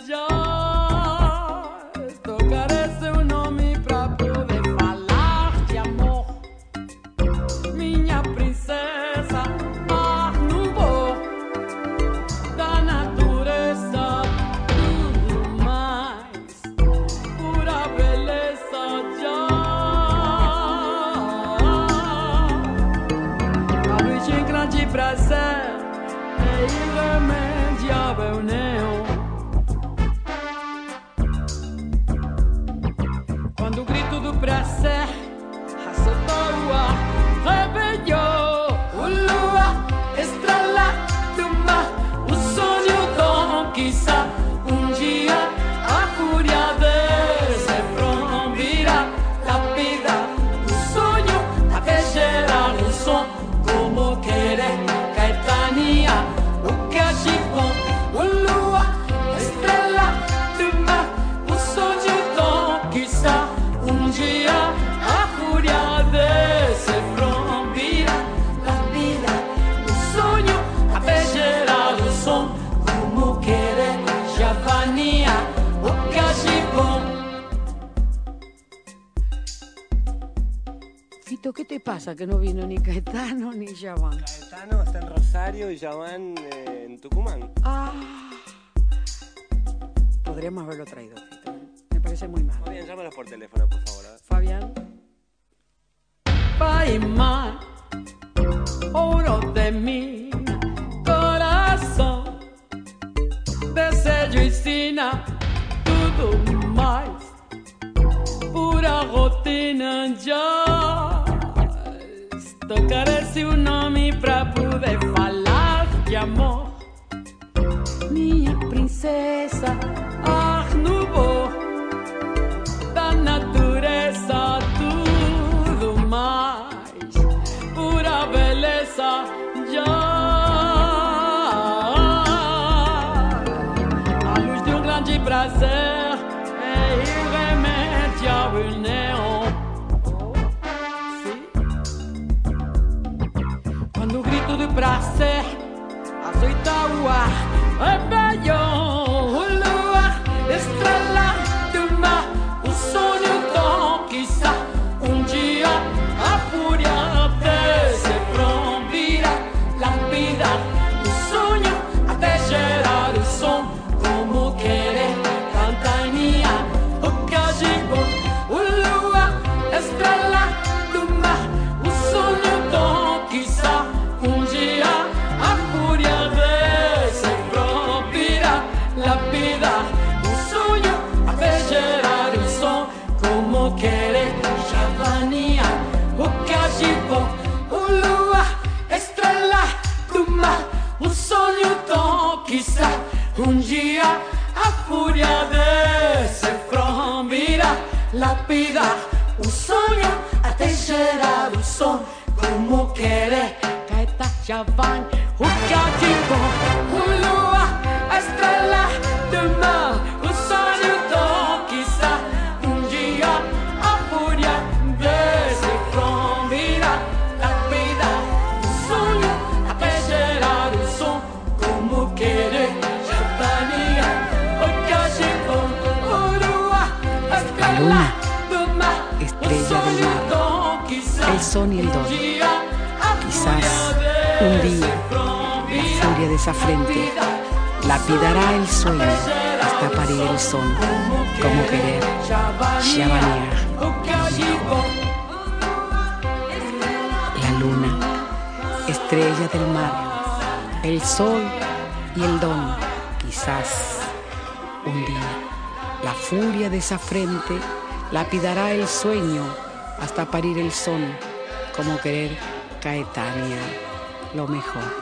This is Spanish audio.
Sto carece un nome pra poder falar de amor. Minha princesa, não vou da natureza, tudo mais, pura beleza já. A luz de grande prazer é irremediável, neon. Quando o grito do prazer assaltou o ar, rebelou o lua, estrela do mar, o sonho conquista. Um dia a fúria desse prombirá la vida, o sonho até gerar um som, como querer Caetania, o cachimbo, o lua, estrela do mar, o sonho conquista. Um dia a fúria desse prombirá la vida, o sonho até gerar o som, como querer Javania, o cachimbo. Fito, ¿qué te pasa que no vino ni Caetano ni Yaván? Caetano está en Rosario y Yaván en Tucumán. Ah, podríamos haberlo traído, Fito. Me parece muy mal. Fabián, llámanos por teléfono, por favor. Fabián. Pai y mar, oro de mi corazón, desejo y sina, tudo mais, pura rotina já. Sto carece un nome pra poder falar de amor. Minha princesa, não vou da natureza, tudo mais, pura beleza já. A luz de grande prazer é irremediável, neon. Quando o grito do prazer açoita o ar, rebelou o lua, estrela do mar, o sonho conquista. Um dia a fúria desse prombirá la vida, o sonho até gerar o som, como querer Caetania, o cachimbo, o lua, estrela do mar, o sonho conquista. Um dia a fúria desse prombirá la vida, o sonho até gerar o som, como querer Javania, o cachimbo, o lua, estrela do mar, o sonho conquista. Um dia a fúria desse prombirá la vida, o sonho até gerar o som, como querer Caetano, Yaván, o cachimbo, o lua, a estrela do mar, o sonho conquista. Um dia a fúria desse prombirá la vida, o sonho até gerar o som, como querer Javania, o cachimbo, o lua, a estrela do mar, estrella del mar, el son y el don. Quizás un día la furia de esa frente lapidará el sueño hasta parir el son, como querer Javania. La luna, estrella del mar, el sol y el don. Quizás un día la furia de esa frente lapidará el sueño hasta parir el son, como querer Caetania, lo mejor.